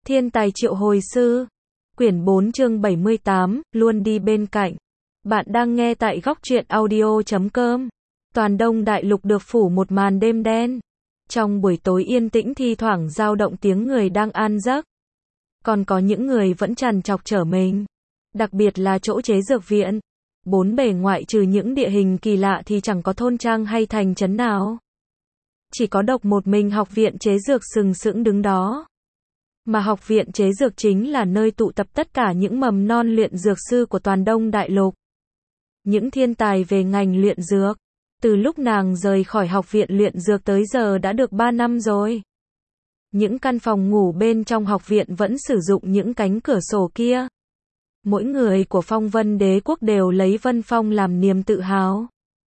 Thiên tài triệu hồi sư. Quyển 4 chương 78, luôn đi bên cạnh. Bạn đang nghe tại góc truyện audio.com. Toàn Đông Đại Lục được phủ một màn đêm đen. Trong buổi tối yên tĩnh thi thoảng dao động tiếng người đang an giấc. Còn có những người vẫn trằn trọc trở mình. Đặc biệt là chỗ chế dược viện. Bốn bề ngoại trừ những địa hình kỳ lạ thì chẳng có thôn trang hay thành trấn nào. Chỉ có độc một mình học viện chế dược sừng sững đứng đó. Mà học viện chế dược chính là nơi tụ tập tất cả những mầm non luyện dược sư của toàn Đông Đại Lục. Những thiên tài về ngành luyện dược. Từ lúc nàng rời khỏi học viện luyện dược tới giờ đã được 3 năm rồi. Những căn phòng ngủ bên trong học viện vẫn sử dụng những cánh cửa sổ kia. Mỗi người của Phong Vân Đế quốc đều lấy Vân Phong làm niềm tự hào.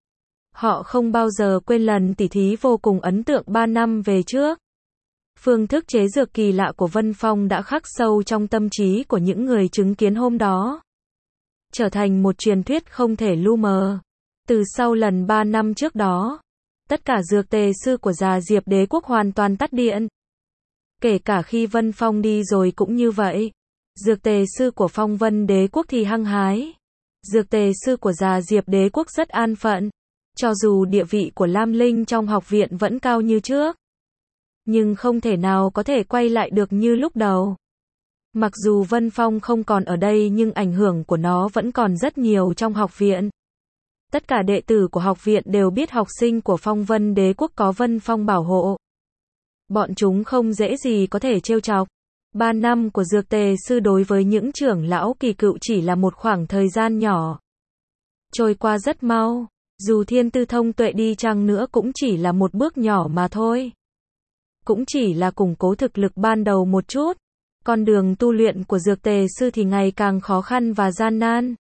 Họ không bao giờ quên lần tỉ thí vô cùng ấn tượng 3 năm về trước. Phương thức chế dược kỳ lạ của Vân Phong đã khắc sâu trong tâm trí của những người chứng kiến hôm đó. Trở thành một truyền thuyết không thể lu mờ. Từ sau lần 3 năm trước đó, tất cả dược tề sư của Già Diệp Đế quốc hoàn toàn tắt điện. Kể cả khi Vân Phong đi rồi cũng như vậy. Dược tề sư của Phong Vân Đế quốc thì hăng hái. Dược tề sư của Già Diệp Đế quốc rất an phận. Cho dù địa vị của Lam Linh trong học viện vẫn cao như trước, nhưng không thể nào có thể quay lại được như lúc đầu. Mặc dù Vân Phong không còn ở đây nhưng ảnh hưởng của nó vẫn còn rất nhiều trong học viện. Tất cả đệ tử của học viện đều biết học sinh của Phong Vân Đế quốc có Vân Phong bảo hộ. Bọn chúng không dễ gì có thể trêu chọc. 3 năm của dược tề sư đối với những trưởng lão kỳ cựu chỉ là một khoảng thời gian nhỏ. Trôi qua rất mau. Dù thiên tư thông tuệ đi chăng nữa cũng chỉ là một bước nhỏ mà thôi. Cũng chỉ là củng cố thực lực ban đầu một chút. Con đường tu luyện của dược tề sư thì ngày càng khó khăn và gian nan.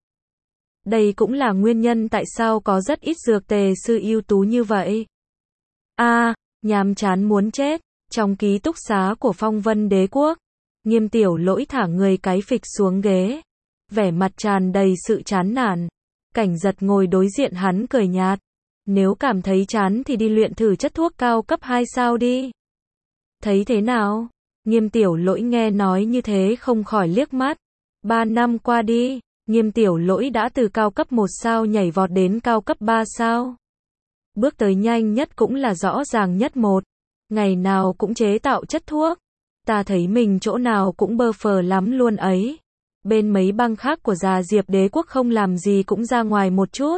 Đây cũng là nguyên nhân tại sao có rất ít dược tề sư ưu tú như vậy. Nhàm chán muốn chết. Trong ký túc xá của Phong Vân Đế quốc, Nghiêm Tiểu Lỗi thả người cái phịch xuống ghế. Vẻ mặt tràn đầy sự chán nản. Cảnh Giật ngồi đối diện hắn cười nhạt. Nếu cảm thấy chán thì đi luyện thử chất thuốc cao cấp 2 sao đi. Thấy thế nào? Nghiêm Tiểu Lỗi nghe nói như thế không khỏi liếc mắt. 3 năm qua đi, Nghiêm Tiểu Lỗi đã từ cao cấp 1 sao nhảy vọt đến cao cấp 3 sao. Bước tới nhanh nhất cũng là rõ ràng nhất một. Ngày nào cũng chế tạo chất thuốc. Ta thấy mình chỗ nào cũng bơ phờ lắm luôn ấy. Bên mấy bang khác của Già Diệp Đế quốc không làm gì cũng ra ngoài một chút.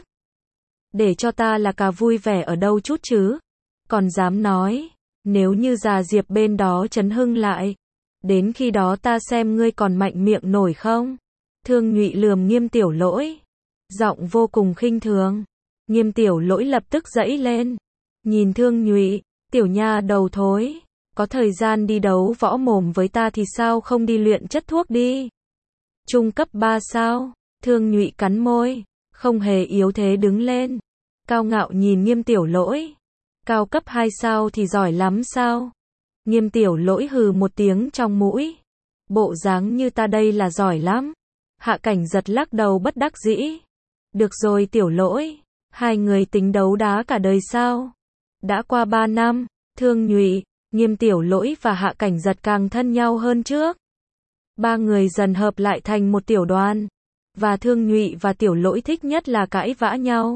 Để cho ta là cả vui vẻ ở đâu chút chứ. Còn dám nói, nếu như Già Diệp bên đó chấn hưng lại, đến khi đó ta xem ngươi còn mạnh miệng nổi không. Thương Nhụy lườm Nghiêm Tiểu Lỗi, giọng vô cùng khinh thường. Nghiêm Tiểu Lỗi lập tức giãy lên, nhìn Thương Nhụy, tiểu nha đầu thối, có thời gian đi đấu võ mồm với ta thì sao không đi luyện chất thuốc đi. Trung cấp 3 sao? Thương Nhụy cắn môi, không hề yếu thế đứng lên, cao ngạo nhìn Nghiêm Tiểu Lỗi. Cao cấp 2 sao thì giỏi lắm sao? Nghiêm Tiểu Lỗi hừ một tiếng trong mũi. Bộ dáng như ta đây là giỏi lắm. Hạ Cảnh Giật lắc đầu bất đắc dĩ. Được rồi Tiểu Lỗi, hai người tính đấu đá cả đời sao? Đã qua 3 năm, Thương Nhụy, Nghiêm Tiểu Lỗi và Hạ Cảnh Giật càng thân nhau hơn trước. Ba người dần hợp lại thành một tiểu đoàn. Và Thương Nhụy và Tiểu Lỗi thích nhất là cãi vã nhau.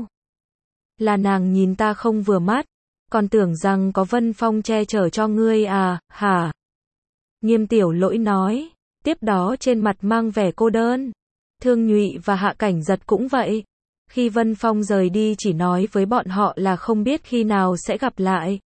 Là nàng nhìn ta không vừa mắt. Còn tưởng rằng có Vân Phong che chở cho ngươi à, hả? Nghiêm Tiểu Lỗi nói. Tiếp đó trên mặt mang vẻ cô đơn. Thương Nhụy và Hạ Cảnh Giật cũng vậy. Khi Vân Phong rời đi chỉ nói với bọn họ là không biết khi nào sẽ gặp lại.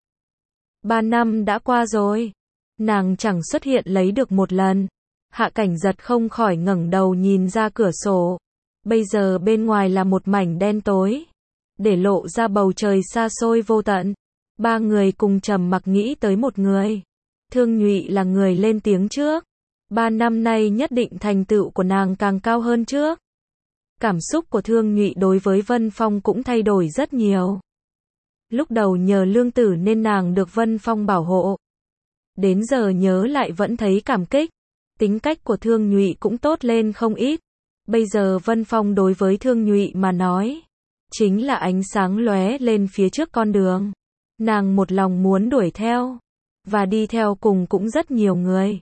3 năm đã qua rồi. Nàng chẳng xuất hiện lấy được một lần. Hạ Cảnh Giật không khỏi ngẩng đầu nhìn ra cửa sổ. Bây giờ bên ngoài là một mảnh đen tối, để lộ ra bầu trời xa xôi vô tận. Ba người cùng trầm mặc nghĩ tới một người. Thương Nhụy là người lên tiếng trước. 3 năm nay nhất định thành tựu của nàng càng cao hơn trước. Cảm xúc của Thương Nhụy đối với Vân Phong cũng thay đổi rất nhiều. Lúc đầu nhờ lương tử nên nàng được Vân Phong bảo hộ. Đến giờ nhớ lại vẫn thấy cảm kích. Tính cách của Thương Nhụy cũng tốt lên không ít. Bây giờ Vân Phong đối với Thương Nhụy mà nói, chính là ánh sáng lóe lên phía trước con đường. Nàng một lòng muốn đuổi theo, và đi theo cùng cũng rất nhiều người.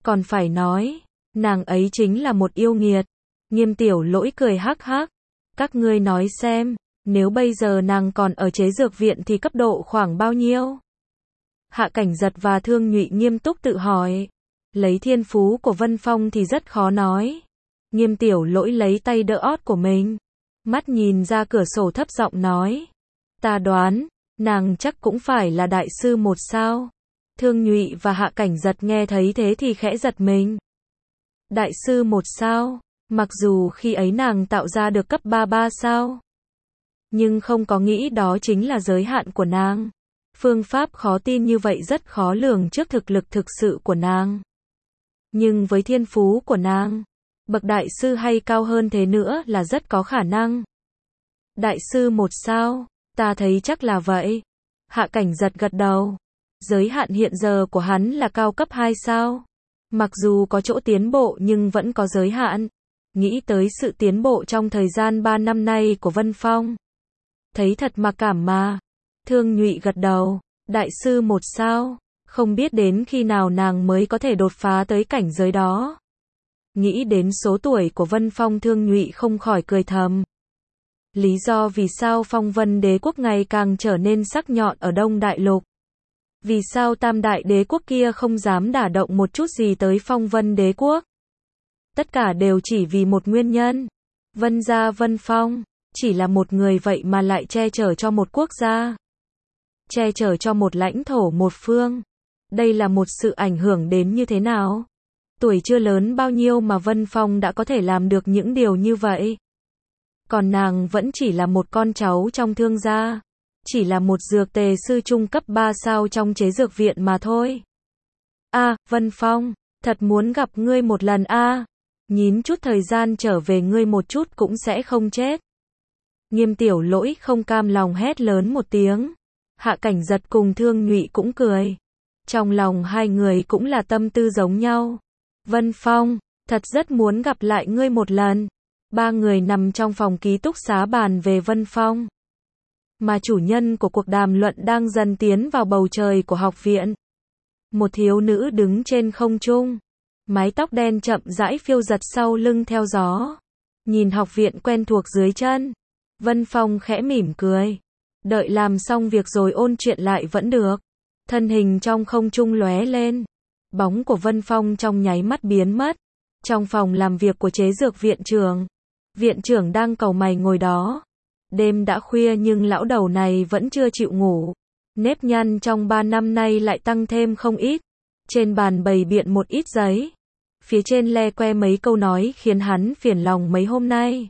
Còn phải nói, nàng ấy chính là một yêu nghiệt. Nghiêm Tiểu Lỗi cười hắc hắc. Các ngươi nói xem, nếu bây giờ nàng còn ở chế dược viện thì cấp độ khoảng bao nhiêu? Hạ Cảnh Giật và Thương Nhụy nghiêm túc tự hỏi. Lấy thiên phú của Vân Phong thì rất khó nói. Nghiêm Tiểu Lỗi lấy tay đỡ ót của mình. Mắt nhìn ra cửa sổ thấp giọng nói. Ta đoán, nàng chắc cũng phải là đại sư một sao. Thương Nhụy và Hạ Cảnh Giật nghe thấy thế thì khẽ giật mình. Đại sư một sao, mặc dù khi ấy nàng tạo ra được cấp 3 sao. Nhưng không có nghĩ đó chính là giới hạn của nàng. Phương pháp khó tin như vậy rất khó lường trước thực lực thực sự của nàng. Nhưng với thiên phú của nàng, bậc đại sư hay cao hơn thế nữa là rất có khả năng. Đại sư một sao, ta thấy chắc là vậy. Hạ Cảnh Giật gật đầu. Giới hạn hiện giờ của hắn là cao cấp 2 sao. Mặc dù có chỗ tiến bộ nhưng vẫn có giới hạn. Nghĩ tới sự tiến bộ trong thời gian 3 năm nay của Vân Phong. Thấy thật mặc cảm mà. Thương Nhụy gật đầu. Đại sư một sao. Không biết đến khi nào nàng mới có thể đột phá tới cảnh giới đó. Nghĩ đến số tuổi của Vân Phong, Thương Nhụy không khỏi cười thầm. Lý do vì sao Phong Vân Đế quốc ngày càng trở nên sắc nhọn ở Đông Đại Lục. Vì sao Tam Đại Đế quốc kia không dám đả động một chút gì tới Phong Vân Đế quốc. Tất cả đều chỉ vì một nguyên nhân. Vân gia Vân Phong, chỉ là một người vậy mà lại che chở cho một quốc gia. Che chở cho một lãnh thổ một phương. Đây là một sự ảnh hưởng đến như thế nào? Tuổi chưa lớn bao nhiêu mà Vân Phong đã có thể làm được những điều như vậy. Còn nàng vẫn chỉ là một con cháu trong thương gia. Chỉ là một dược tề sư trung cấp 3 sao trong chế dược viện mà thôi. Vân Phong, thật muốn gặp ngươi một lần Nhín chút thời gian trở về ngươi một chút cũng sẽ không chết. Nghiêm Tiểu Lỗi không cam lòng hét lớn một tiếng. Hạ Cảnh Giật cùng Thương Nhụy cũng cười. Trong lòng hai người cũng là tâm tư giống nhau. Vân Phong, thật rất muốn gặp lại ngươi một lần. Ba người nằm trong phòng ký túc xá bàn về Vân Phong. Mà chủ nhân của cuộc đàm luận đang dần tiến vào bầu trời của học viện. Một thiếu nữ đứng trên không trung. Mái tóc đen chậm rãi phiêu giật sau lưng theo gió. Nhìn học viện quen thuộc dưới chân. Vân Phong khẽ mỉm cười. Đợi làm xong việc rồi ôn chuyện lại vẫn được. Thân hình trong không trung lóe lên. Bóng của Vân Phong trong nháy mắt biến mất. Trong phòng làm việc của chế dược viện trưởng. Viện trưởng đang cau mày ngồi đó. Đêm đã khuya nhưng lão đầu này vẫn chưa chịu ngủ. Nếp nhăn trong 3 năm nay lại tăng thêm không ít. Trên bàn bày biện một ít giấy. Phía trên le que mấy câu nói khiến hắn phiền lòng mấy hôm nay.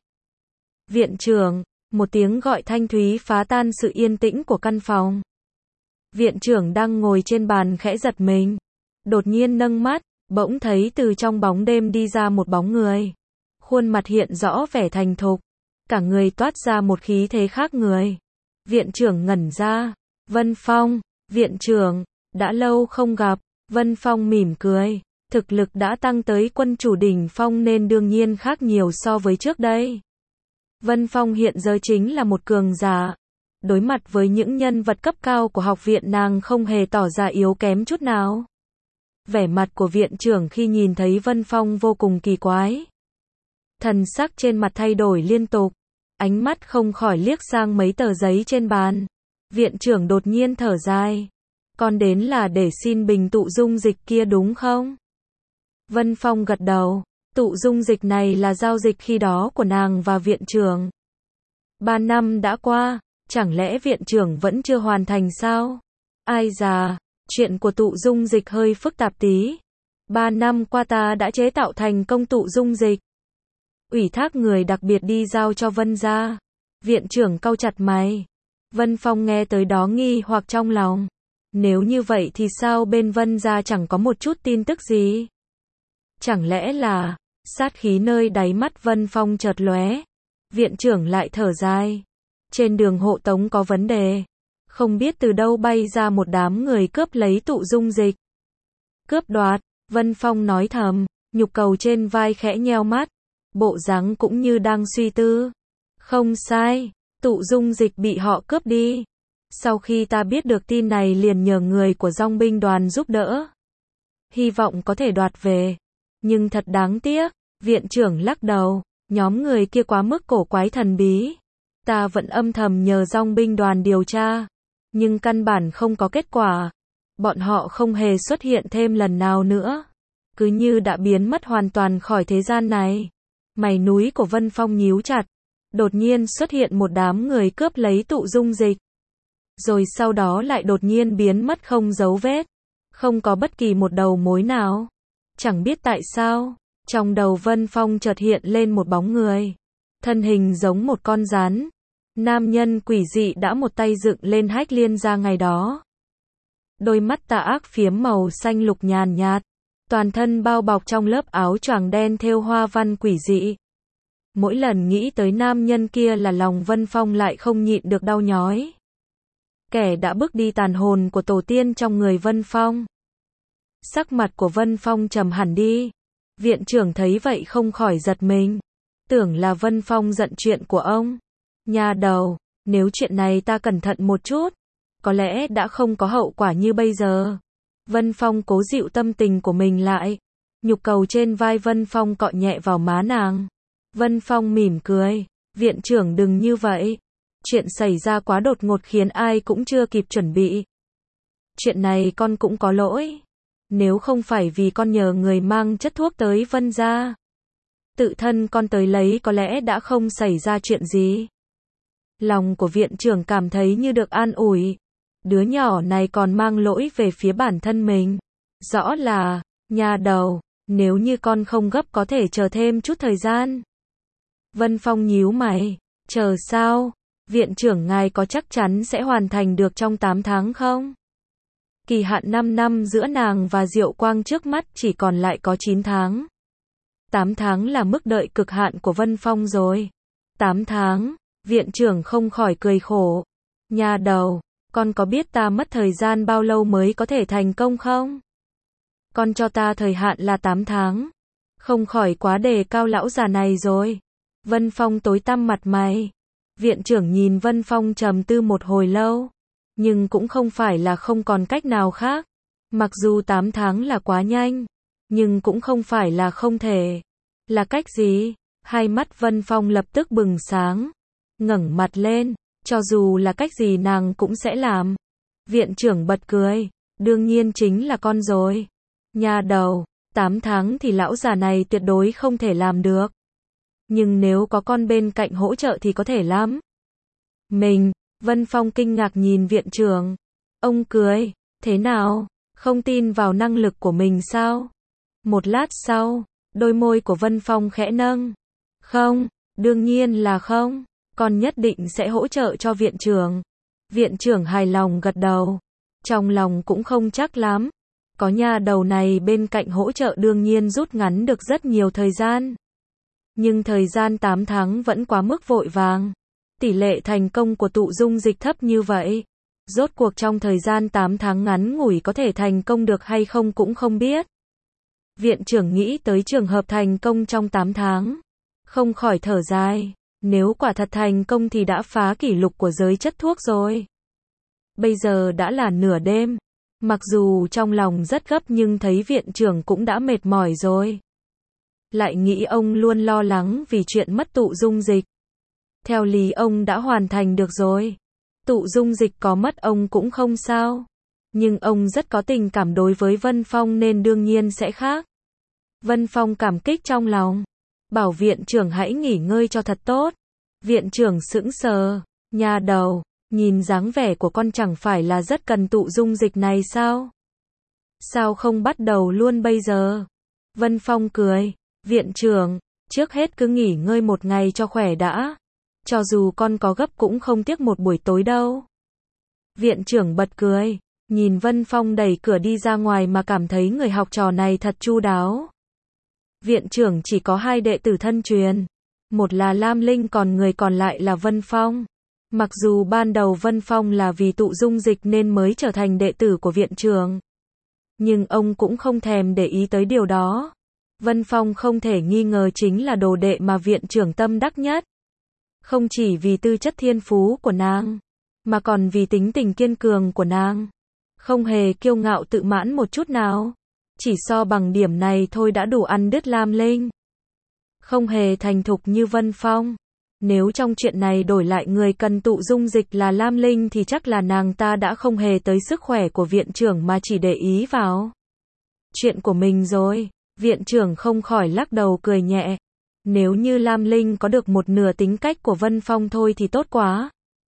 Viện trưởng, một tiếng gọi thanh thúy phá tan sự yên tĩnh của căn phòng. Viện trưởng đang ngồi trên bàn khẽ giật mình. Đột nhiên nâng mắt, bỗng thấy từ trong bóng đêm đi ra một bóng người. Khuôn mặt hiện rõ vẻ thành thục. Cả người toát ra một khí thế khác người. Viện trưởng ngẩn ra. Vân Phong, viện trưởng, đã lâu không gặp. Vân Phong mỉm cười. Thực lực đã tăng tới quân chủ đỉnh phong nên đương nhiên khác nhiều so với trước đây. Vân Phong hiện giờ chính là một cường giả. Đối mặt với những nhân vật cấp cao của học viện nàng không hề tỏ ra yếu kém chút nào. Vẻ mặt của viện trưởng khi nhìn thấy Vân Phong vô cùng kỳ quái. Thần sắc trên mặt thay đổi liên tục. Ánh mắt không khỏi liếc sang mấy tờ giấy trên bàn. Viện trưởng đột nhiên thở dài. Con đến là để xin bình tụ dung dịch kia đúng không? Vân Phong gật đầu. Tụ dung dịch này là giao dịch khi đó của nàng và viện trưởng. 3 năm đã qua, chẳng lẽ viện trưởng vẫn chưa hoàn thành sao? Ai già, chuyện của tụ dung dịch hơi phức tạp tí. 3 năm qua ta đã chế tạo thành công tụ dung dịch. Ủy thác người đặc biệt đi giao cho Vân gia. Viện trưởng cau chặt mày. Vân Phong nghe tới đó nghi hoặc trong lòng. Nếu như vậy thì sao bên Vân gia chẳng có một chút tin tức gì? Chẳng lẽ là... Sát khí nơi đáy mắt Vân Phong chợt lóe. Viện trưởng lại thở dài. Trên đường hộ tống có vấn đề. Không biết từ đâu bay ra một đám người cướp lấy tụ dung dịch. Cướp đoạt, Vân Phong nói thầm, nhục cầu trên vai khẽ nheo mắt. Bộ dáng cũng như đang suy tư. Không sai, tụ dung dịch bị họ cướp đi. Sau khi ta biết được tin này liền nhờ người của dòng binh đoàn giúp đỡ. hy vọng có thể đoạt về. Nhưng thật đáng tiếc, viện trưởng lắc đầu, nhóm người kia quá mức cổ quái thần bí. Ta vẫn âm thầm nhờ dòng binh đoàn điều tra, nhưng căn bản không có kết quả. Bọn họ không hề xuất hiện thêm lần nào nữa, cứ như đã biến mất hoàn toàn khỏi thế gian này. Mày núi của Vân Phong nhíu chặt, đột nhiên xuất hiện một đám người cướp lấy tụ dung dịch. Rồi sau đó lại đột nhiên biến mất không dấu vết, không có bất kỳ một đầu mối nào. Chẳng biết tại sao, trong đầu Vân Phong chợt hiện lên một bóng người, thân hình giống một con rắn. Nam nhân quỷ dị đã một tay dựng lên hách liên ra ngày đó. Đôi mắt tà ác phiếm màu xanh lục nhàn nhạt, toàn thân bao bọc trong lớp áo choàng đen thêu hoa văn quỷ dị. Mỗi lần nghĩ tới nam nhân kia là lòng Vân Phong lại không nhịn được đau nhói. Kẻ đã bước đi tàn hồn của tổ tiên trong người Vân Phong. Sắc mặt của Vân Phong trầm hẳn đi. Viện trưởng thấy vậy không khỏi giật mình. Tưởng là Vân Phong giận chuyện của ông. Nhà đầu, nếu chuyện này ta cẩn thận một chút, có lẽ đã không có hậu quả như bây giờ. Vân Phong cố dịu tâm tình của mình lại. Nhục cầu trên vai Vân Phong cọ nhẹ vào má nàng. Vân Phong mỉm cười. Viện trưởng đừng như vậy. Chuyện xảy ra quá đột ngột khiến ai cũng chưa kịp chuẩn bị. Chuyện này con cũng có lỗi. Nếu không phải vì con nhờ người mang chất thuốc tới Vân gia, tự thân con tới lấy có lẽ đã không xảy ra chuyện gì. Lòng của viện trưởng cảm thấy như được an ủi. Đứa nhỏ này còn mang lỗi về phía bản thân mình. Rõ là, nhà đầu, nếu như con không gấp có thể chờ thêm chút thời gian. Vân Phong nhíu mày, chờ sao? Viện trưởng ngài có chắc chắn sẽ hoàn thành được trong 8 tháng không? Kỳ hạn 5 năm giữa nàng và Diệu Quang trước mắt chỉ còn lại có 9 tháng. 8 tháng là mức đợi cực hạn của Vân Phong rồi. 8 tháng, viện trưởng không khỏi cười khổ. Nhà đầu, con có biết ta mất thời gian bao lâu mới có thể thành công không? Con cho ta thời hạn là 8 tháng. Không khỏi quá đề cao lão già này rồi. Vân Phong tối tăm mặt mày. Viện trưởng nhìn Vân Phong trầm tư một hồi lâu. Nhưng cũng không phải là không còn cách nào khác. Mặc dù 8 tháng là quá nhanh, nhưng cũng không phải là không thể. Là cách gì? Hai mắt Vân Phong lập tức bừng sáng. Ngẩng mặt lên, cho dù là cách gì nàng cũng sẽ làm. Viện trưởng bật cười. Đương nhiên chính là con rồi. Nhà đầu, 8 tháng thì lão già này tuyệt đối không thể làm được. Nhưng nếu có con bên cạnh hỗ trợ thì có thể lắm. Mình, Vân Phong kinh ngạc nhìn viện trưởng. Ông cười, thế nào? Không tin vào năng lực của mình sao? Một lát sau, đôi môi của Vân Phong khẽ nâng. Không, đương nhiên là không. Con nhất định sẽ hỗ trợ cho viện trưởng. Viện trưởng hài lòng gật đầu. Trong lòng cũng không chắc lắm. Có nhà đầu này bên cạnh hỗ trợ đương nhiên rút ngắn được rất nhiều thời gian. Nhưng thời gian 8 tháng vẫn quá mức vội vàng. Tỷ lệ thành công của tụ dung dịch thấp như vậy. Rốt cuộc trong thời gian 8 tháng ngắn ngủi có thể thành công được hay không cũng không biết. Viện trưởng nghĩ tới trường hợp thành công trong 8 tháng. Không khỏi thở dài. Nếu quả thật thành công thì đã phá kỷ lục của giới chất thuốc rồi. Bây giờ đã là nửa đêm. Mặc dù trong lòng rất gấp nhưng thấy viện trưởng cũng đã mệt mỏi rồi. Lại nghĩ ông luôn lo lắng vì chuyện mất tụ dung dịch. Theo lý ông đã hoàn thành được rồi. Tụ dung dịch có mất ông cũng không sao. Nhưng ông rất có tình cảm đối với Vân Phong nên đương nhiên sẽ khác. Vân Phong cảm kích trong lòng. Bảo viện trưởng hãy nghỉ ngơi cho thật tốt. Viện trưởng sững sờ. Nhà đầu, nhìn dáng vẻ của con chẳng phải là rất cần tụ dung dịch này sao? Sao không bắt đầu luôn bây giờ? Vân Phong cười. Viện trưởng, trước hết cứ nghỉ ngơi một ngày cho khỏe đã. Cho dù con có gấp cũng không tiếc một buổi tối đâu. Viện trưởng bật cười. Nhìn Vân Phong đẩy cửa đi ra ngoài mà cảm thấy người học trò này thật chu đáo. Viện trưởng chỉ có 2 đệ tử thân truyền. Một là Lam Linh còn người còn lại là Vân Phong. Mặc dù ban đầu Vân Phong là vì tụ dung dịch nên mới trở thành đệ tử của viện trưởng. Nhưng ông cũng không thèm để ý tới điều đó. Vân Phong không thể nghi ngờ chính là đồ đệ mà viện trưởng tâm đắc nhất. Không chỉ vì tư chất thiên phú của nàng, mà còn vì tính tình kiên cường của nàng. Không hề kiêu ngạo tự mãn một chút nào. Chỉ so bằng điểm này thôi đã đủ ăn đứt Lam Linh. Không hề thành thục như Vân Phong. Nếu trong chuyện này đổi lại người cần tụ dung dịch là Lam Linh thì chắc là nàng ta đã không hề tới sức khỏe của viện trưởng mà chỉ để ý vào chuyện của mình rồi. Viện trưởng không khỏi lắc đầu cười nhẹ. Nếu như Lam Linh có được một nửa tính cách của Vân Phong thôi thì tốt quá.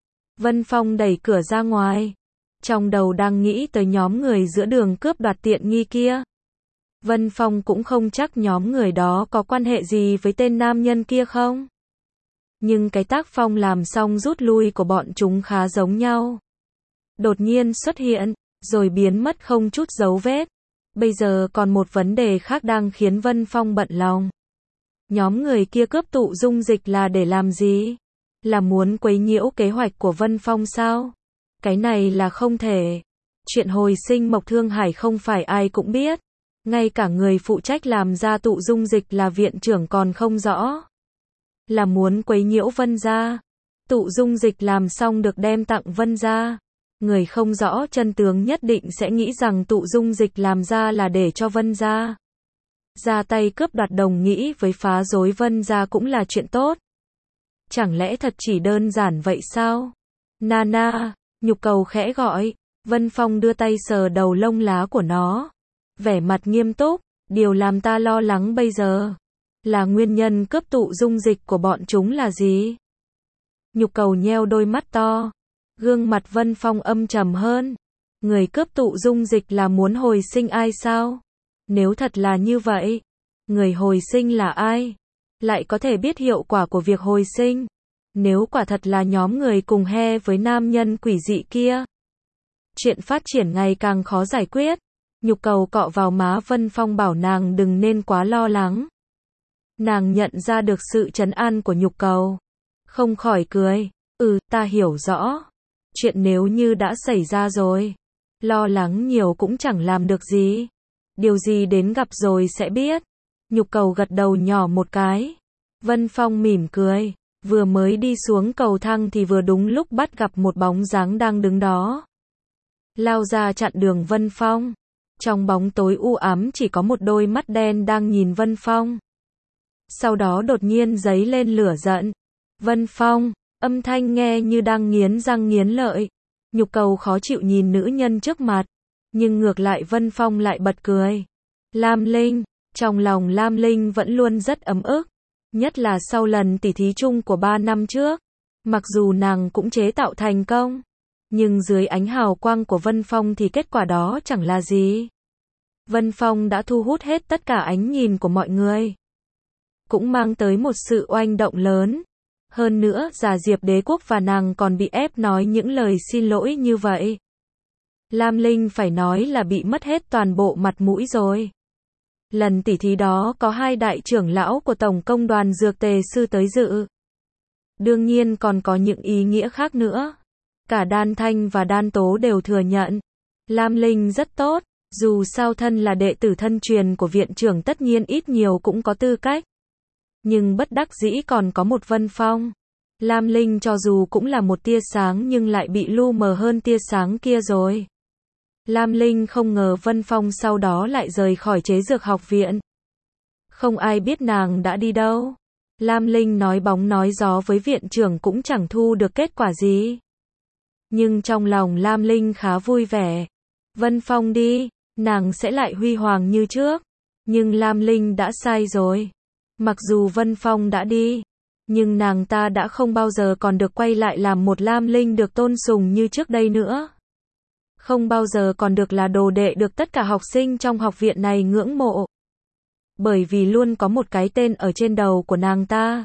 Vân Phong đẩy cửa ra ngoài. Trong đầu đang nghĩ tới nhóm người giữa đường cướp đoạt tiện nghi kia. Vân Phong cũng không chắc nhóm người đó có quan hệ gì với tên nam nhân kia không. Nhưng cái tác phong làm xong rút lui của bọn chúng khá giống nhau. Đột nhiên xuất hiện, rồi biến mất không chút dấu vết. Bây giờ còn một vấn đề khác đang khiến Vân Phong bận lòng. Nhóm người kia cướp tụ dung dịch là để làm gì? Là muốn quấy nhiễu kế hoạch của Vân Phong sao? Cái này là không thể. Chuyện hồi sinh Mộc Thương Hải không phải ai cũng biết. Ngay cả người phụ trách làm ra tụ dung dịch là viện trưởng còn không rõ. Là muốn quấy nhiễu Vân gia. Tụ dung dịch làm xong được đem tặng Vân gia. Người không rõ chân tướng nhất định sẽ nghĩ rằng tụ dung dịch làm ra là để cho Vân gia. Ra tay cướp đoạt đồng nghĩ với phá rối Vân gia cũng là chuyện tốt. Chẳng lẽ thật chỉ đơn giản vậy sao? Nana, Nhục Cầu khẽ gọi. Vân Phong đưa tay sờ đầu lông lá của nó. Vẻ mặt nghiêm túc, điều làm ta lo lắng bây giờ là nguyên nhân cướp tụ dung dịch của bọn chúng là gì? Nhục Cầu nheo đôi mắt to. Gương mặt Vân Phong âm trầm hơn. Người cướp tụ dung dịch là muốn hồi sinh ai sao? Nếu thật là như vậy, người hồi sinh là ai? Lại có thể biết hiệu quả của việc hồi sinh? Nếu quả thật là nhóm người cùng he với nam nhân quỷ dị kia, chuyện phát triển ngày càng khó giải quyết. Nhục Cầu cọ vào má Vân Phong bảo nàng đừng nên quá lo lắng. Nàng nhận ra được sự trấn an của Nhục Cầu. Không khỏi cười. Ta hiểu rõ. Chuyện nếu như đã xảy ra rồi, lo lắng nhiều cũng chẳng làm được gì. Điều gì đến gặp rồi sẽ biết. Nhục Cầu gật đầu nhỏ một cái. Vân Phong mỉm cười. Vừa mới đi xuống cầu thang thì vừa đúng lúc bắt gặp một bóng dáng đang đứng đó. Lao ra chặn đường Vân Phong. Trong bóng tối u ám chỉ có một đôi mắt đen đang nhìn Vân Phong. Sau đó đột nhiên giấy lên lửa giận. Vân Phong, âm thanh nghe như đang nghiến răng nghiến lợi. Nhục Cầu khó chịu nhìn nữ nhân trước mặt. Nhưng ngược lại Vân Phong lại bật cười. Lam Linh, trong lòng Lam Linh vẫn luôn rất ấm ức. Nhất là sau lần tỉ thí chung của 3 năm trước. Mặc dù nàng cũng chế tạo thành công. Nhưng dưới ánh hào quang của Vân Phong thì kết quả đó chẳng là gì. Vân Phong đã thu hút hết tất cả ánh nhìn của mọi người. Cũng mang tới một sự oanh động lớn. Hơn nữa, Già Diệp Đế Quốc và nàng còn bị ép nói những lời xin lỗi như vậy. Lam Linh phải nói là bị mất hết toàn bộ mặt mũi rồi. Lần tỉ thí đó có 2 đại trưởng lão của Tổng công đoàn Dược Tề Sư tới dự. Đương nhiên còn có những ý nghĩa khác nữa. Cả Đan Thanh và Đan Tố đều thừa nhận. Lam Linh rất tốt, dù sao thân là đệ tử thân truyền của viện trưởng tất nhiên ít nhiều cũng có tư cách. Nhưng bất đắc dĩ còn có một Vân Phong. Lam Linh cho dù cũng là một tia sáng nhưng lại bị lu mờ hơn tia sáng kia rồi. Lam Linh không ngờ Vân Phong sau đó lại rời khỏi chế dược học viện. Không ai biết nàng đã đi đâu. Lam Linh nói bóng nói gió với viện trưởng cũng chẳng thu được kết quả gì. Nhưng trong lòng Lam Linh khá vui vẻ. Vân Phong đi, nàng sẽ lại huy hoàng như trước. Nhưng Lam Linh đã sai rồi. Mặc dù Vân Phong đã đi, nhưng nàng ta đã không bao giờ còn được quay lại làm một Lam Linh được tôn sùng như trước đây nữa. Không bao giờ còn được là đồ đệ được tất cả học sinh trong học viện này ngưỡng mộ. Bởi vì luôn có một cái tên ở trên đầu của nàng ta.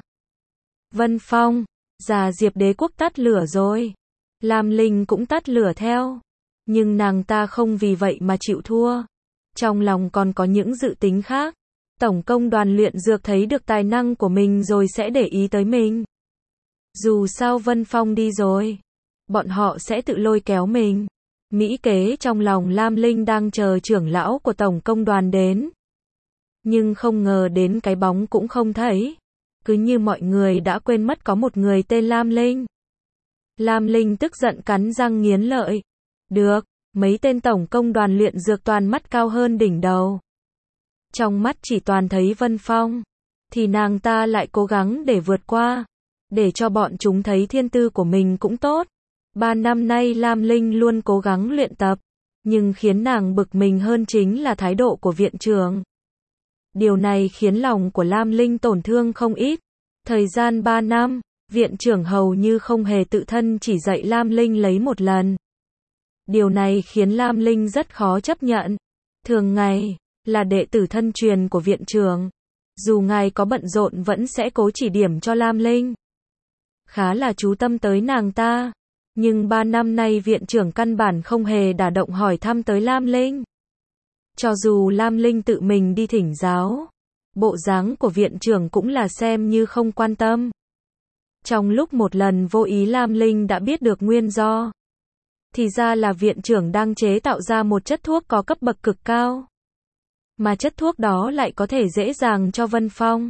Vân Phong, Già Diệp Đế Quốc tắt lửa rồi. Lam Linh cũng tắt lửa theo. Nhưng nàng ta không vì vậy mà chịu thua. Trong lòng còn có những dự tính khác. Tổng công đoàn luyện dược thấy được tài năng của mình rồi sẽ để ý tới mình. Dù sao Vân Phong đi rồi, bọn họ sẽ tự lôi kéo mình. Mỹ kế trong lòng Lam Linh đang chờ trưởng lão của tổng công đoàn đến. Nhưng không ngờ đến cái bóng cũng không thấy. Cứ như mọi người đã quên mất có một người tên Lam Linh. Lam Linh tức giận cắn răng nghiến lợi. Được, mấy tên tổng công đoàn luyện dược toàn mắt cao hơn đỉnh đầu. trong mắt chỉ toàn thấy Vân Phong, thì nàng ta lại cố gắng để vượt qua, để cho bọn chúng thấy thiên tư của mình cũng tốt. 3 năm nay Lam Linh luôn cố gắng luyện tập, nhưng khiến nàng bực mình hơn chính là thái độ của viện trưởng. Điều này khiến lòng của Lam Linh tổn thương không ít. Thời gian 3 năm, viện trưởng hầu như không hề tự thân chỉ dạy Lam Linh lấy một lần. Điều này khiến Lam Linh rất khó chấp nhận. Thường ngày, là đệ tử thân truyền của viện trưởng, dù ngài có bận rộn vẫn sẽ cố chỉ điểm cho Lam Linh. Khá là chú tâm tới nàng ta. Nhưng 3 năm nay viện trưởng căn bản không hề đả động hỏi thăm tới Lam Linh. Cho dù Lam Linh tự mình đi thỉnh giáo, bộ dáng của viện trưởng cũng là xem như không quan tâm. Trong lúc một lần vô ý Lam Linh đã biết được nguyên do. Thì ra là viện trưởng đang chế tạo ra một chất thuốc có cấp bậc cực cao. Mà chất thuốc đó lại có thể dễ dàng cho Vân Phong.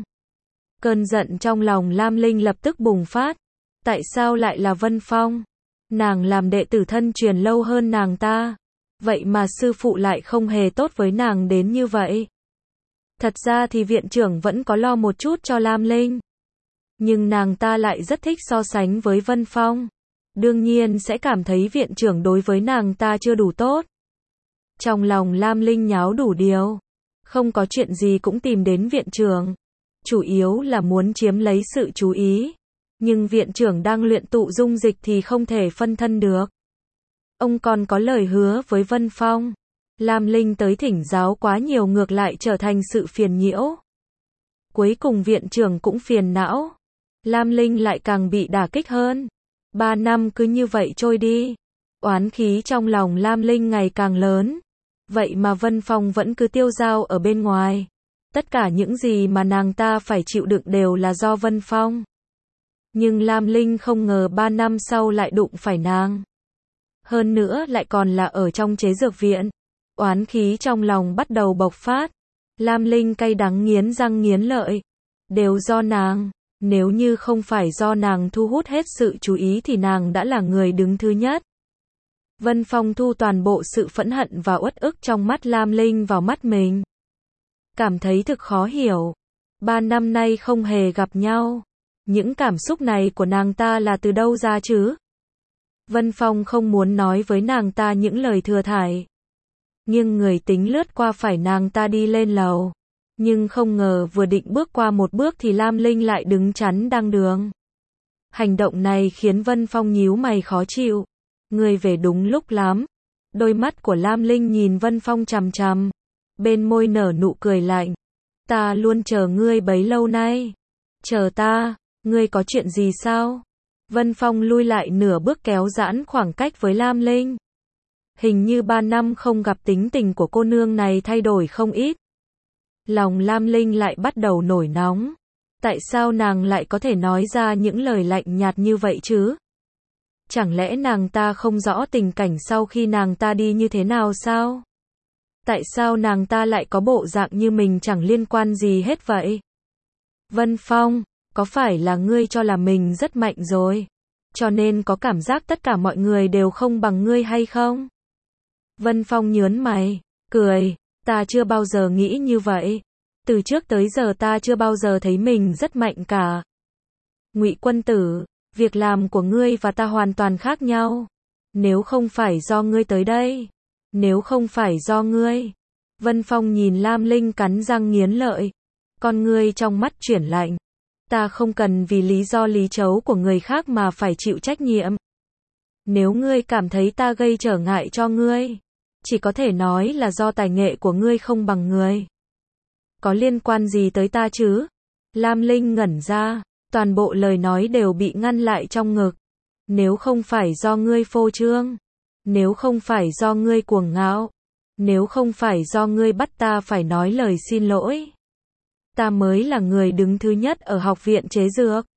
Cơn giận trong lòng Lam Linh lập tức bùng phát. Tại sao lại là Vân Phong? Nàng làm đệ tử thân truyền lâu hơn nàng ta. Vậy mà sư phụ lại không hề tốt với nàng đến như vậy. Thật ra thì viện trưởng vẫn có lo một chút cho Lam Linh. Nhưng nàng ta lại rất thích so sánh với Vân Phong. Đương nhiên sẽ cảm thấy viện trưởng đối với nàng ta chưa đủ tốt. Trong lòng Lam Linh nháo đủ điều. Không có chuyện gì cũng tìm đến viện trưởng. Chủ yếu là muốn chiếm lấy sự chú ý. Nhưng viện trưởng đang luyện tụ dung dịch thì không thể phân thân được. Ông còn có lời hứa với Vân Phong. Lam Linh tới thỉnh giáo quá nhiều ngược lại trở thành sự phiền nhiễu. Cuối cùng viện trưởng cũng phiền não. Lam Linh lại càng bị đả kích hơn. 3 năm cứ như vậy trôi đi. Oán khí trong lòng Lam Linh ngày càng lớn. Vậy mà Vân Phong vẫn cứ tiêu dao ở bên ngoài. Tất cả những gì mà nàng ta phải chịu đựng đều là do Vân Phong. Nhưng Lam Linh không ngờ 3 năm sau lại đụng phải nàng. Hơn nữa lại còn là ở trong chế dược viện. Oán khí trong lòng bắt đầu bộc phát. Lam Linh cay đắng nghiến răng nghiến lợi. Đều do nàng. Nếu như không phải do nàng thu hút hết sự chú ý thì nàng đã là người đứng thứ nhất. Vân Phong thu toàn bộ sự phẫn hận và uất ức trong mắt Lam Linh vào mắt mình. Cảm thấy thực khó hiểu. 3 năm nay không hề gặp nhau. Những cảm xúc này của nàng ta là từ đâu ra chứ? Vân Phong không muốn nói với nàng ta những lời thừa thải. Nhưng người tính lướt qua phải nàng ta đi lên lầu. Nhưng không ngờ vừa định bước qua một bước thì Lam Linh lại đứng chắn ngang đường. Hành động này khiến Vân Phong nhíu mày khó chịu. Người về đúng lúc lắm. Đôi mắt của Lam Linh nhìn Vân Phong chằm chằm. Bên môi nở nụ cười lạnh. Ta luôn chờ ngươi bấy lâu nay. Chờ ta, ngươi có chuyện gì sao? Vân Phong lui lại nửa bước kéo giãn khoảng cách với Lam Linh. Hình như 3 năm không gặp tính tình của cô nương này thay đổi không ít. Lòng Lam Linh lại bắt đầu nổi nóng. Tại sao nàng lại có thể nói ra những lời lạnh nhạt như vậy chứ? Chẳng lẽ nàng ta không rõ tình cảnh sau khi nàng ta đi như thế nào sao? Tại sao nàng ta lại có bộ dạng như mình chẳng liên quan gì hết vậy? Vân Phong, có phải là ngươi cho là mình rất mạnh rồi? Cho nên có cảm giác tất cả mọi người đều không bằng ngươi hay không? Vân Phong nhớn mày, cười, ta chưa bao giờ nghĩ như vậy. Từ trước tới giờ ta chưa bao giờ thấy mình rất mạnh cả. Ngụy Quân Tử, việc làm của ngươi và ta hoàn toàn khác nhau. Nếu không phải do ngươi tới đây, nếu không phải do ngươi. Vân Phong nhìn Lam Linh cắn răng nghiến lợi, con ngươi trong mắt chuyển lạnh. Ta không cần vì lý do lý chấu của người khác mà phải chịu trách nhiệm. Nếu ngươi cảm thấy ta gây trở ngại cho ngươi, chỉ có thể nói là do tài nghệ của ngươi không bằng người. Có liên quan gì tới ta chứ? Lam Linh ngẩn ra, toàn bộ lời nói đều bị ngăn lại trong ngực. Nếu không phải do ngươi phô trương, nếu không phải do ngươi cuồng ngạo, nếu không phải do ngươi bắt ta phải nói lời xin lỗi, ta mới là người đứng thứ nhất ở học viện chế dược.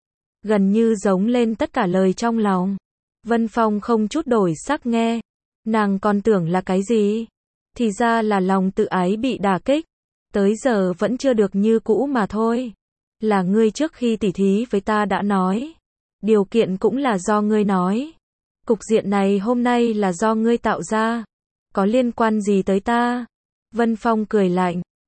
Gần như giống lên tất cả lời trong lòng. Vân Phong không chút đổi sắc nghe. Nàng còn tưởng là cái gì? Thì ra là lòng tự ái bị đả kích. Tới giờ vẫn chưa được như cũ mà thôi. Là ngươi trước khi tỉ thí với ta đã nói. Điều kiện cũng là do ngươi nói. Cục diện này hôm nay là do ngươi tạo ra. Có liên quan gì tới ta? Vân Phong cười lạnh.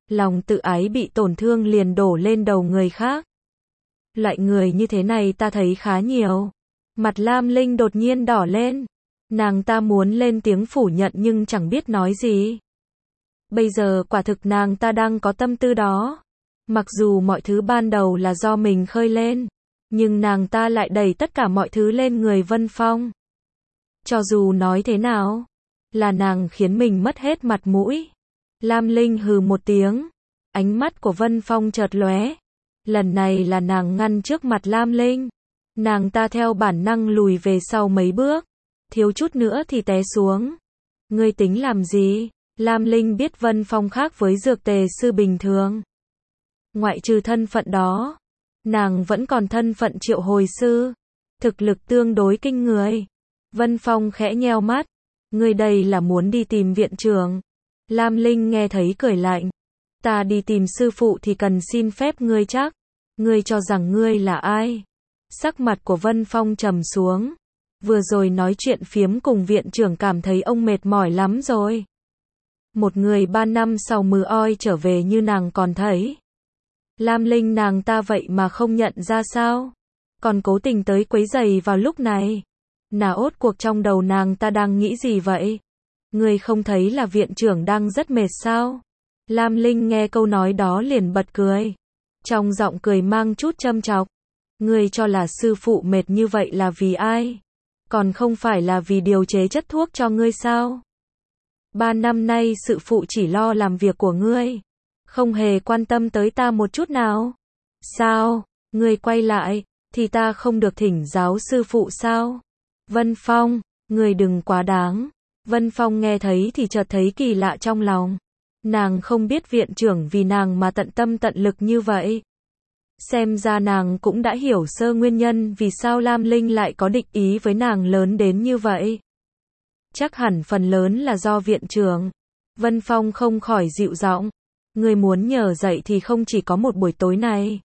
lòng tự ái bị tổn thương liền đổ lên đầu người khác. Loại người như thế này ta thấy khá nhiều. Mặt Lam Linh đột nhiên đỏ lên. Nàng ta muốn lên tiếng phủ nhận nhưng chẳng biết nói gì. Bây giờ quả thực nàng ta đang có tâm tư đó. Mặc dù mọi thứ ban đầu là do mình khơi lên, nhưng nàng ta lại đẩy tất cả mọi thứ lên người Vân Phong. Cho dù nói thế nào, là nàng khiến mình mất hết mặt mũi. Lam Linh hừ một tiếng, ánh mắt của Vân Phong chợt lóe. Lần này là nàng ngăn trước mặt Lam Linh. Nàng ta theo bản năng lùi về sau mấy bước, thiếu chút nữa thì té xuống. Ngươi tính làm gì? Lam Linh biết Vân Phong khác với dược tề sư bình thường. Ngoại trừ thân phận đó, nàng vẫn còn thân phận triệu hồi sư. Thực lực tương đối kinh người. Vân Phong khẽ nheo mắt. Ngươi đây là muốn đi tìm viện trưởng. Lam Linh nghe thấy cười lạnh. Ta đi tìm sư phụ thì cần xin phép ngươi chắc. Ngươi cho rằng ngươi là ai? Sắc mặt của Vân Phong trầm xuống. Vừa rồi nói chuyện phiếm cùng viện trưởng cảm thấy ông mệt mỏi lắm rồi. Một người 3 năm sau mưa oi trở về như nàng còn thấy. Lam Linh nàng ta vậy mà không nhận ra sao? Còn cố tình tới quấy rầy vào lúc này. Ốt cuộc trong đầu nàng ta đang nghĩ gì vậy? Ngươi không thấy là viện trưởng đang rất mệt sao? Lam Linh nghe câu nói đó liền bật cười. Trong giọng cười mang chút châm chọc. Ngươi cho là sư phụ mệt như vậy là vì ai? Còn không phải là vì điều chế chất thuốc cho ngươi sao? 3 năm nay sư phụ chỉ lo làm việc của ngươi, không hề quan tâm tới ta một chút nào. Sao? Ngươi quay lại, thì ta không được thỉnh giáo sư phụ sao? Vân Phong, ngươi đừng quá đáng. Vân Phong nghe thấy thì chợt thấy kỳ lạ trong lòng. Nàng không biết viện trưởng vì nàng mà tận tâm tận lực như vậy. Xem ra nàng cũng đã hiểu sơ nguyên nhân vì sao Lam Linh lại có địch ý với nàng lớn đến như vậy. Chắc hẳn phần lớn là do viện trưởng. Vân Phong không khỏi dịu giọng. Ngươi muốn nhờ dạy thì không chỉ có một buổi tối này.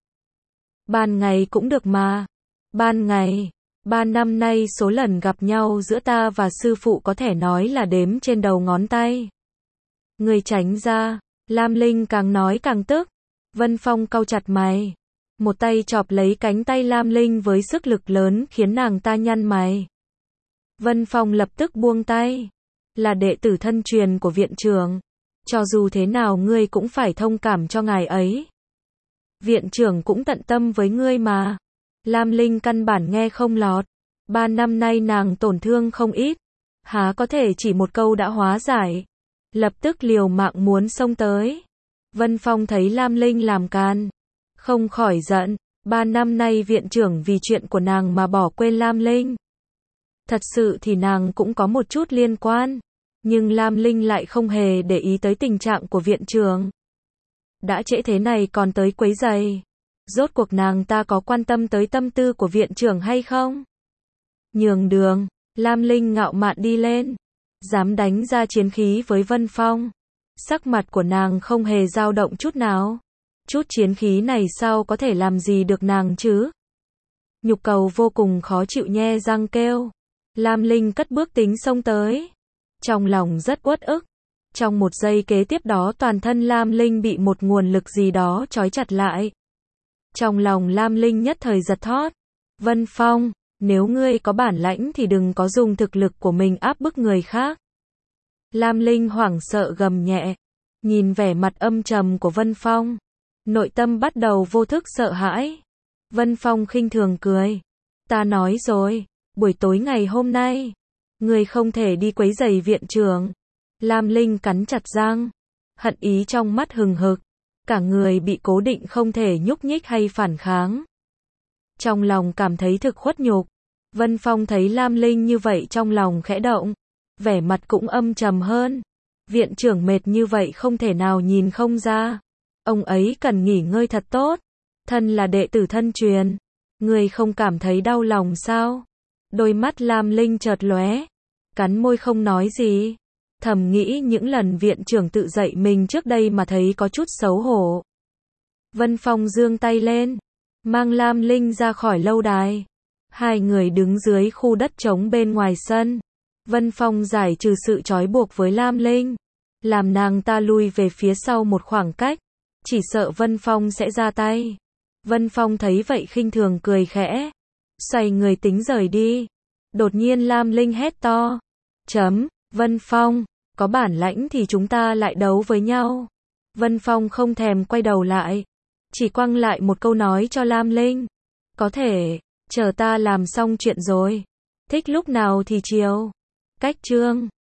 Ban ngày cũng được mà. Ban ngày, 3 năm nay số lần gặp nhau giữa ta và sư phụ có thể nói là đếm trên đầu ngón tay. Ngươi tránh ra. Lam Linh càng nói càng tức. Vân Phong cau chặt mày. Một tay chọp lấy cánh tay Lam Linh với sức lực lớn khiến nàng ta nhăn mày. Vân Phong lập tức buông tay. Là đệ tử thân truyền của viện trưởng. Cho dù thế nào ngươi cũng phải thông cảm cho ngài ấy. Viện trưởng cũng tận tâm với ngươi mà. Lam Linh căn bản nghe không lọt. 3 năm nay nàng tổn thương không ít. Há có thể chỉ một câu đã hóa giải. Lập tức liều mạng muốn xông tới. Vân Phong thấy Lam Linh làm can, không khỏi giận. 3 năm nay viện trưởng vì chuyện của nàng mà bỏ quên Lam Linh. Thật sự thì nàng cũng có một chút liên quan. Nhưng Lam Linh lại không hề để ý tới tình trạng của viện trưởng. Đã trễ thế này còn tới quấy rầy. Rốt cuộc nàng ta có quan tâm tới tâm tư của viện trưởng hay không? Nhường đường, Lam Linh ngạo mạn đi lên. Dám đánh ra chiến khí với Vân Phong. Sắc mặt của nàng không hề dao động chút nào. Chút chiến khí này sao có thể làm gì được nàng chứ? Nhục cầu vô cùng khó chịu nhe răng kêu. Lam Linh cất bước tính xông tới. Trong lòng rất uất ức. Trong một giây kế tiếp đó toàn thân Lam Linh bị một nguồn lực gì đó trói chặt lại. Trong lòng Lam Linh nhất thời giật thót. Vân Phong, nếu ngươi có bản lãnh thì đừng có dùng thực lực của mình áp bức người khác. Lam Linh hoảng sợ gầm nhẹ. Nhìn vẻ mặt âm trầm của Vân Phong. Nội tâm bắt đầu vô thức sợ hãi. Vân Phong khinh thường cười. Ta nói rồi, buổi tối ngày hôm nay, ngươi không thể đi quấy rầy viện trưởng. Lam Linh cắn chặt răng. Hận ý trong mắt hừng hực. Cả người bị cố định không thể nhúc nhích hay phản kháng. Trong lòng cảm thấy thực khuất nhục. Vân Phong thấy Lam Linh như vậy trong lòng khẽ động. Vẻ mặt cũng âm trầm hơn. Viện trưởng mệt như vậy không thể nào nhìn không ra. Ông ấy cần nghỉ ngơi thật tốt. Thân là đệ tử thân truyền. Người không cảm thấy đau lòng sao? Đôi mắt Lam Linh chợt lóe. Cắn môi không nói gì. Thầm nghĩ những lần viện trưởng tự dạy mình trước đây mà thấy có chút xấu hổ. Vân Phong giương tay lên. Mang Lam Linh ra khỏi lâu đài. Hai người đứng dưới khu đất trống bên ngoài sân. Vân Phong giải trừ sự trói buộc với Lam Linh. Làm nàng ta lui về phía sau một khoảng cách. chỉ sợ Vân Phong sẽ ra tay. Vân Phong thấy vậy khinh thường cười khẽ, xoay người tính rời đi. Đột nhiên Lam Linh hét to, Vân Phong, có bản lãnh thì chúng ta lại đấu với nhau. Vân Phong không thèm quay đầu lại, chỉ quăng lại một câu nói cho Lam Linh, có thể, chờ ta làm xong chuyện rồi, thích lúc nào thì chiều. Cách chương